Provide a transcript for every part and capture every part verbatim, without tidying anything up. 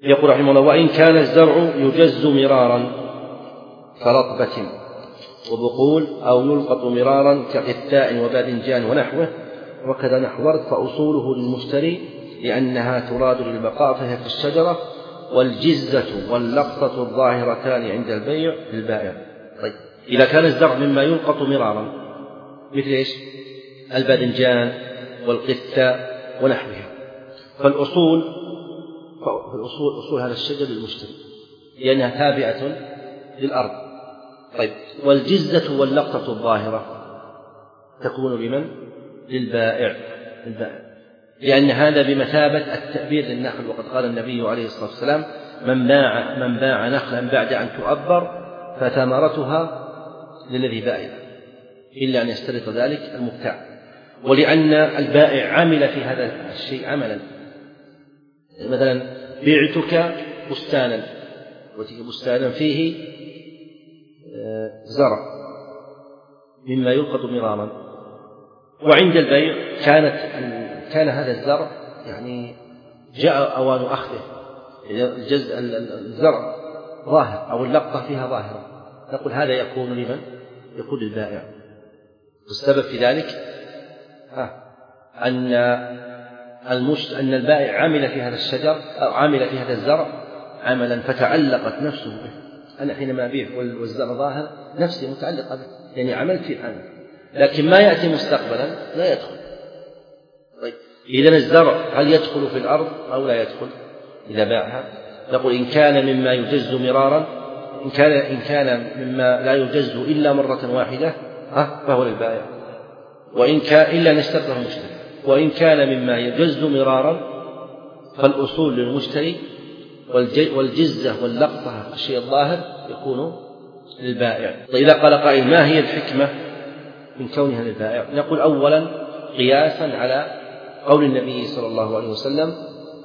يقول رحمه الله: وإن كان الزرع يجز مرارا كرطبة وبقول أو يلقط مرارا كقثاء وباذنجان ونحوه، وكذا نحو ورد، فأصوله للمشتري لأنها تراد للبقاء فهي في الشجرة، والجزة واللقطة الظاهرتان عند البيع للبائع. طيب، إذا كان الزرع مما يلقط مرارا مثل إيش؟ الباذنجان والقثاء ونحوها، فالأصول فالأصول أصول هذا الشجر للمشتري لأنها تابعة للأرض. طيب، والجزة واللقطة الظاهرة تكون لمن؟ للبائع البائع لأن هذا بمثابة التأبير للنخل، وقد قال النبي عليه الصلاة والسلام: من باع من باع نخلا بعد أن تؤبر فثمرتها للذي باع، إلا أن يشترط ذلك المبتاع. ولأن البائع عمل في هذا الشيء عملا، مثلا بعتك بستانا بستانا فيه زرع مما يلقط مرارا، وعند البيع كانت كان هذا الزرع يعني جاء أوان أخذه، الجزء الزرع ظاهر أو اللقطة فيها ظاهرة، نقول هذا يكون لمن؟ يكون للبائع. والسبب في ذلك أن المشت... أن البائع عمل في هذا الشجر أو عمل في هذا الزرع عملا فتعلقت نفسه به. أنا حينما أبيع والزرع ظاهر نفسي متعلقة به، يعني عملت في عمل، لكن ما يأتي مستقبلا لا يدخل. طيب، إذن الزرع هل يدخل في الأرض أو لا يدخل إذا باعها؟ نقول إن كان مما يجز مرارا، إن كان إن كان مما لا يجز إلا مرة واحدة فهو للبائع، وإن كان إلا أن يشترطه المشتري. وإن كان مما يجز مرارا فالأصول للمشتري، والجزة واللقطة الشيء الظاهر يكون للبائع. إذا قال قائل: ما هي الحكمة من كونها للبائع؟ نقول: أولا قياسا على قول النبي صلى الله عليه وسلم: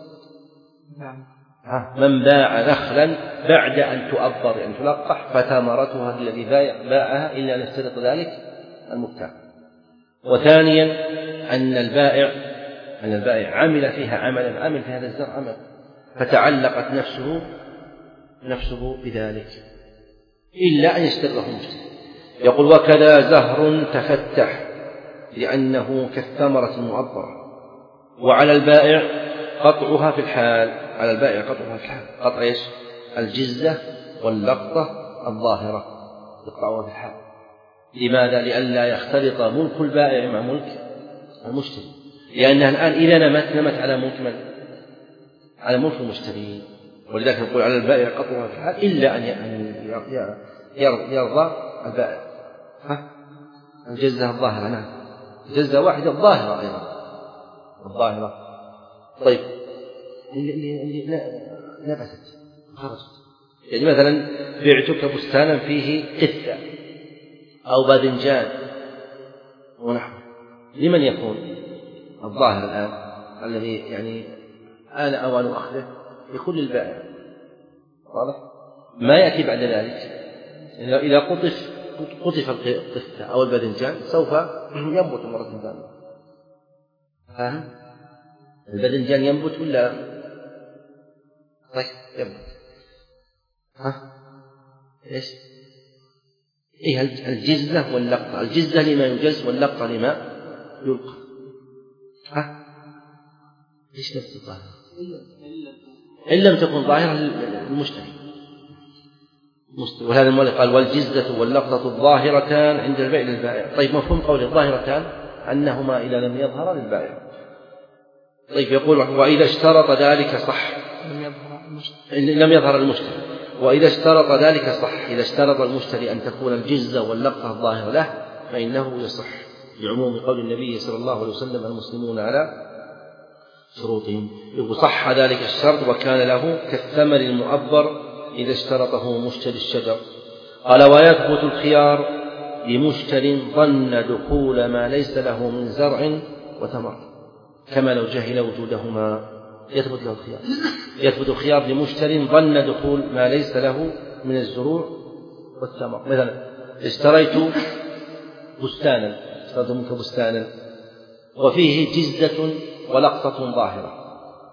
من باع نخلا بعد أن تؤبر أن تلقح فثمرتها الذي باعها إلا أن يشترط ذلك المبتاع. وثانيا أن البائع أن البائع عمل فيها عملا، عمل في هذا الزرع عمل فتعلقت نفسه نفسه بذلك إلا أن يشترطه المشتري. يقول: وكذا زهر تفتح لأنه كالثمرة المؤبرة، وعلى البائع قطعها في الحال على البائع قطعها في الحال قطع إيش؟ الجزة واللقطة الظاهرة يقطعها في الحال. لماذا؟ لئلا يختلط ملك البائع مع ملك المشتري، لأنها الآن إذا نمت نمت على ملك من؟ على ملك المشتري. ولذلك نقول على البائع قطعها في الحال إلا أن يرضى البائع الجزة الظاهرة. نعم، جزة واحدة الظاهرة أيضا الظاهرة. طيب، اللي نبتت خرجت، يعني مثلا بعتك بستانا فيه قثة أو باذنجان ونحوه، لمن يكون الظاهر الآن الذي يعني آن أوان أخذه؟ يكون للبائع. واضح؟ ما يأتي بعد ذلك إذا قطف قطف القثة أو الباذنجان سوف ينبت مرة ثانية. فاهم؟ الباذنجان ينبت ولا؟ طيب، ينبت. ها؟ إيش؟ إيه الجزة واللقطة؟ الجزة لما يجز واللقطة لما يلقى. ها؟ إيش نفس الظاهرة؟ إن لم تكن ظاهرة للمشتري. وهذا المؤلف قال: والجزة واللقطة الظاهرتان عند البيع للبائع. طيب، مفهوم قول الظاهرتان أنهما إذا لم يظهر للبائع. طيب، يقول: وإذا اشترط ذلك صح. لم يظهر المشتري. وإذا اشترط ذلك صح. إذا اشترط المشتري أن تكون الجزة واللقطة الظاهرة له فإنه يصح، لعموم قول النبي صلى الله عليه وسلم: المسلمون على شروطهم. صح ذلك الشرط وكان له كالثمر المؤبر إذا اشترطه مشتري الشجر. قال: ويثبت الخيار لمشتر ظن دخول ما ليس له من زرع وثمر، كما لو جهل وجودهما. يثبت له الخيار يثبت الخيار لمشتر ظن دخول ما ليس له من الزروع والثمر. مثلا اشتريت بستانا اشتريت منك بستانا وفيه جزة ولقطة ظاهرة،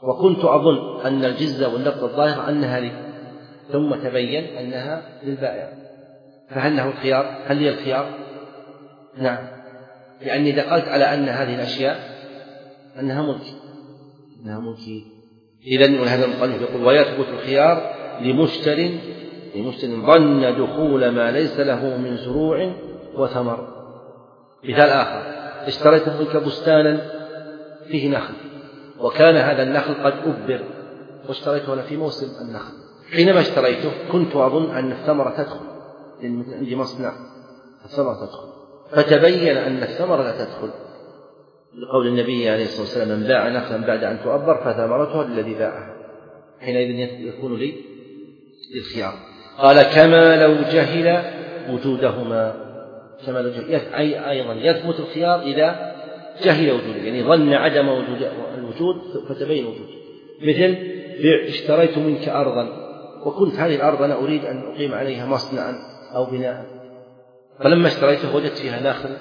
وكنت أظن أن الجزة والنقد الظاهر أنها لي، ثم تبين أنها للبائع، فهل له الخيار؟ هل لي الخيار؟ نعم، لأني دخلت على أن هذه الأشياء أنها ملكي أنها ملكي إذن هذا المؤلف يقول ويثبت الخيار لمشتر لمشتر ظن دخول ما ليس له من زروع وثمر. مثال آخر: اشتريت منك بستانا فيه نخل، وكان هذا النخل قد أبر، واشتريته أنا في موسم النخل. حينما اشتريته كنت أظن أن الثمرة تدخل، لأن عندي مصنع الثمرة تدخل، فتبين أن الثمرة لا تدخل، لقول النبي عليه الصلاة والسلام: من باع نخلا بعد أن تؤبر فثمرتها للذي باعها. حينئذ يكون لي الخيار. قال: كما لو جهل وجودهما، كما لو جهل أي أيضا يثبت الخيار إذا جهل وجوده، يعني ظن عدم وجود الوجود فتبين وجوده. مثل بيع: اشتريت منك أرضا، وكنت هذه الأرض أنا أريد أن أقيم عليها مصنعا أو بناء، فلما اشتريته وجدت فيها نخل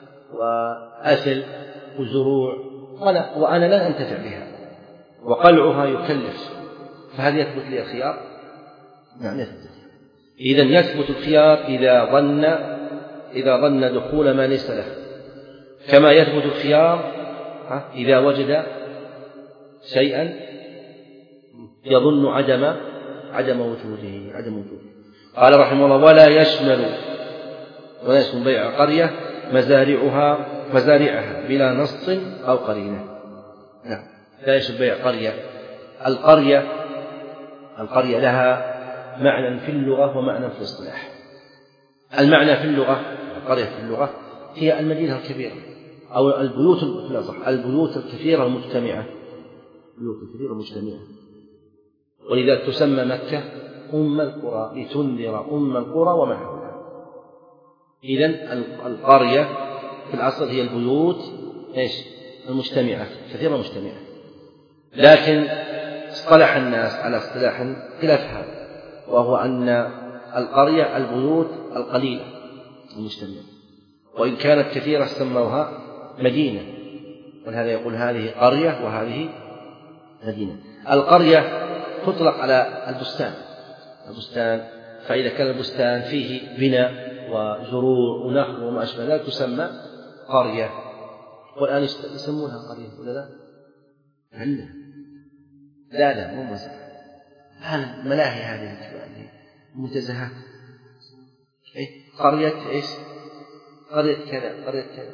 وأثل وزروع وأنا, وأنا لا أنتفع بها، وقلعها يكلف، فهل يثبت لي الخيار؟ نعم يثبت. إذن يثبت الخيار إذا ظن إذا ظن دخول ما ليس له، كما يثبت الخيار إذا وجد شيئا يظن عدم عدم وجوده عدم وجوده. قال رحمه الله: ولا يشمل ولا يشمل بيع قرية مزارعها مزارعها بلا نص أو قرينة. نعم، لا يشمل بيع قرية. القرية القرية لها معنى في اللغة ومعنى في الاصطلاح. المعنى في اللغة، القرية في اللغة هي المدينة الكبيرة أو البيوت البيوت الكثيرة المجتمعة، البيوت الكثيرة المجتمعة، ولذا تسمى مكة أم القرى لتنذر أم القرى ومن حولها. إذن القرية في الأصل هي البيوت إيش المجتمعة كثيرة مجتمعة، لكن اصطلح الناس على اصطلاح خلاف هذا، وهو أن القرية البيوت القليلة المجتمعة، وإن كانت كثيرة سموها مدينة، ولهذا يقول هذه قرية وهذه مدينة. القرية تطلق على البستان البستان فإذا كان البستان فيه بناء وزروع ونخل وما أشبه ذلك تسمى قرية، والآن يسمونها قرية ولا لا؟ عندنا لا لا مو مزاح، الآن ملاهي هذه منتزهات، إيه؟ قرية إيش؟ قرية كذا قرية كذا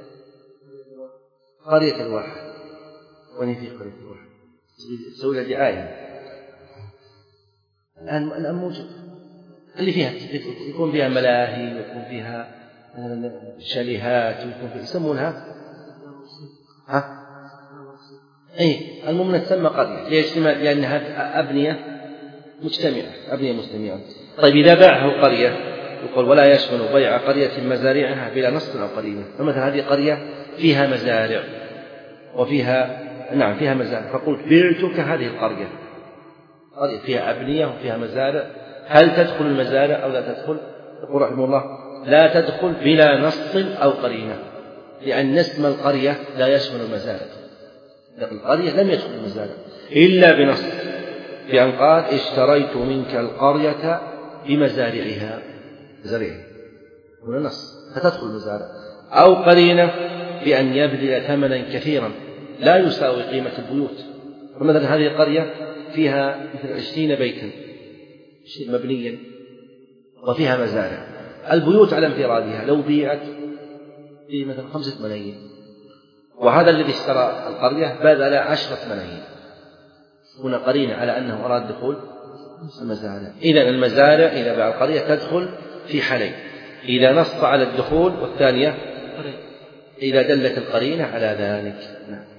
قرية الواحد، وين في قرية الواحد تسوي لها دعاية. الآن الآن موجود اللي فيها يكون فيها ملاهي ويكون فيها شاليهات ويكون فيها يسمونها ها أي المهم تسمى قرية. ليش؟ لأنها أبنية مجتمعة أبنية مجتمعة. طيب إذا باعه قرية يقول: ولا يشمل بيع قرية مزارعها بلا نص أو قرينة. فمثلا هذه قرية فيها مزارع وفيها نعم فيها مزارع، فقلت بعتك هذه القرية، قرية فيها أبنية وفيها مزارع، هل تدخل المزارع أو لا تدخل؟ يقول رحمه الله: لا تدخل بلا نص أو قرينة، لأن اسم القرية لا يشمل المزارع، لكن القرية لم يدخل المزارع إلا بنص، بأن قال: اشتريت منك القرية بمزارعها مزارعها، هنا نص فتدخل المزارع، أو قرينة بأن يبذل ثمنا كثيرا لا يساوي قيمة البيوت. فمثلا هذه القرية فيها مثل عشرين بيتا مبنيا وفيها مزارع، البيوت على انفرادها لو بيعت في مثلا خمسة ملايين، وهذا الذي اشترى القرية بذل عشرة ملايين، هنا قرينة على أنه أراد دخول المزارع. إذن المزارع إذا باع القرية تدخل في حالين: إذا نص على الدخول، والثانية إذا دلت القرينة على ذلك.